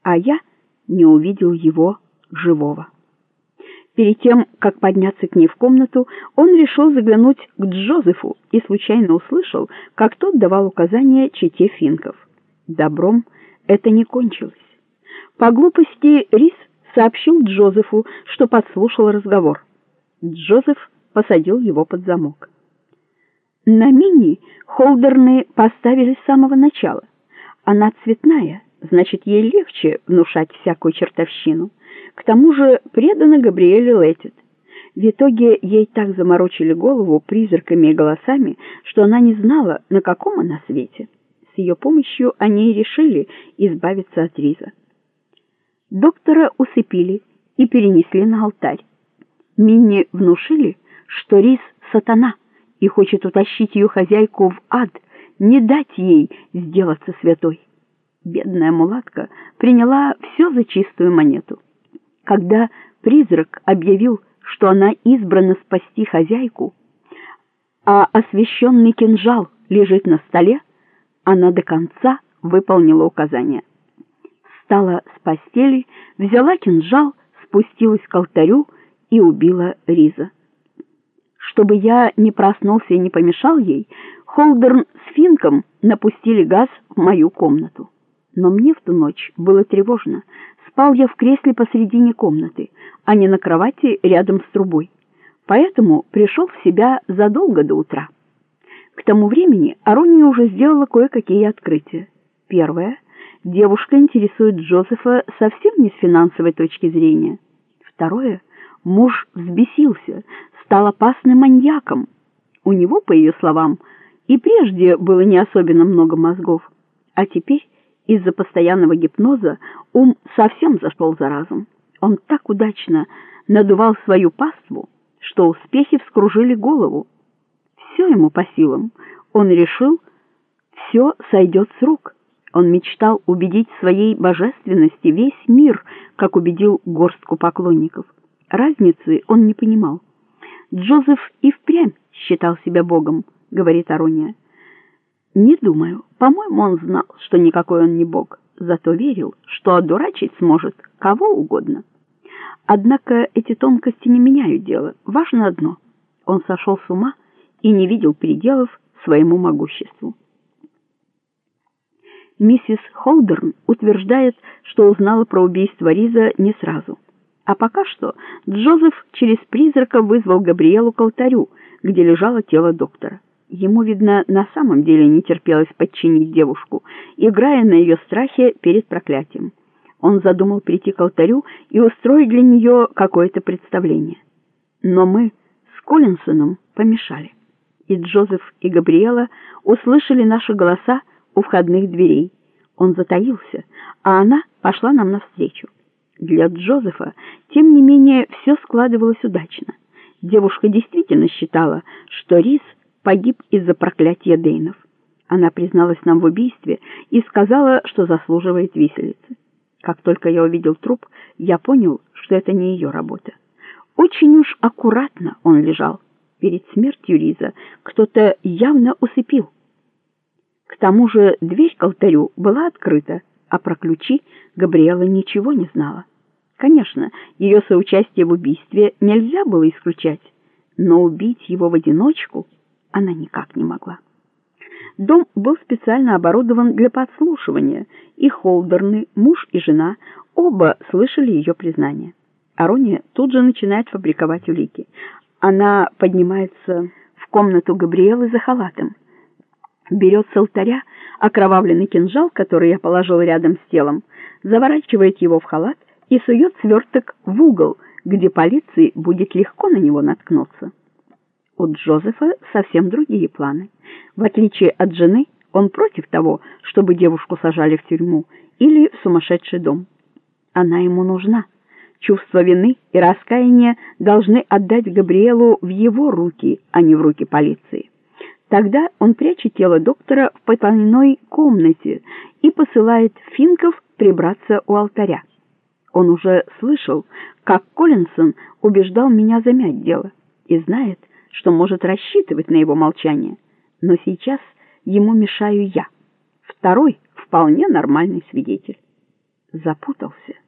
а я не увидел его живого. Перед тем, как подняться к ней в комнату, он решил заглянуть к Джозефу и случайно услышал, как тот давал указания чете Финков. Добром это не кончилось. По глупости Рис сообщил Джозефу, что подслушал разговор. Джозеф посадил его под замок. На Минни Холдерны поставили с самого начала. Она цветная, значит, ей легче внушать всякую чертовщину. К тому же предана Габриэле Летит. В итоге ей так заморочили голову призраками и голосами, что она не знала, на каком она свете. С ее помощью они и решили избавиться от Риза. Доктора усыпили и перенесли на алтарь. Минни внушили, что Риз — сатана и хочет утащить ее хозяйку в ад, не дать ей сделаться святой. Бедная мулатка приняла все за чистую монету. Когда призрак объявил, что она избрана спасти хозяйку, а освященный кинжал лежит на столе, она до конца выполнила указание. Встала с постели, взяла кинжал, спустилась к алтарю и убила Риза. Чтобы я не проснулся и не помешал ей, Холдерн с Финком напустили газ в мою комнату. Но мне в ту ночь было тревожно. Спал я в кресле посредине комнаты, а не на кровати рядом с трубой. Поэтому пришел в себя задолго до утра. К тому времени Арония уже сделала кое-какие открытия. Первое. Девушка интересует Джозефа совсем не с финансовой точки зрения. Второе. Муж взбесился, стал опасным маньяком. У него, по ее словам, и прежде было не особенно много мозгов, а теперь из-за постоянного гипноза ум совсем зашел за разум. Он так удачно надувал свою паству, что успехи вскружили голову. Все ему по силам. Он решил, все сойдет с рук. Он мечтал убедить в своей божественности весь мир, как убедил горстку поклонников. Разницы он не понимал. Джозеф и впрямь считал себя богом, говорит Арония. Не думаю. По-моему, он знал, что никакой он не бог, зато верил, что одурачить сможет кого угодно. Однако эти тонкости не меняют дело. Важно одно: он сошел с ума и не видел пределов своему могуществу. Миссис Холдерн утверждает, что узнала про убийство Риза не сразу. А пока что Джозеф через призрака вызвал Габриэлу к алтарю, где лежало тело доктора. Ему, видно, на самом деле не терпелось подчинить девушку, играя на ее страхе перед проклятием. Он задумал прийти к алтарю и устроить для нее какое-то представление. Но мы с Коллинсоном помешали. И Джозеф, и Габриэла услышали наши голоса у входных дверей. Он затаился, а она пошла нам навстречу. Для Джозефа, тем не менее, все складывалось удачно. Девушка действительно считала, что Риз погиб из-за проклятия Дейнов. Она призналась нам в убийстве и сказала, что заслуживает виселицы. Как только я увидел труп, я понял, что это не ее работа. Очень уж аккуратно он лежал. Перед смертью Риза кто-то явно усыпил. К тому же дверь к алтарю была открыта, а про ключи Габриэла ничего не знала. Конечно, ее соучастие в убийстве нельзя было исключать, но убить его в одиночку она никак не могла. Дом был специально оборудован для подслушивания, и Холдерны, муж и жена, оба слышали ее признание. Арония тут же начинает фабриковать улики. Она поднимается в комнату Габриэлы за халатом, берет с алтаря окровавленный кинжал, который я положил рядом с телом, заворачивает его в халат и сует сверток в угол, где полиции будет легко на него наткнуться. У Джозефа совсем другие планы. В отличие от жены, он против того, чтобы девушку сажали в тюрьму или в сумасшедший дом. Она ему нужна. Чувство вины и раскаяния должны отдать Габриэлу в его руки, а не в руки полиции. Тогда он прячет тело доктора в потайной комнате и посылает Финков прибраться у алтаря. Он уже слышал, как Коллинсон убеждал меня замять дело, и знает, что может рассчитывать на его молчание. Но сейчас ему мешаю я, второй вполне нормальный свидетель. запутался.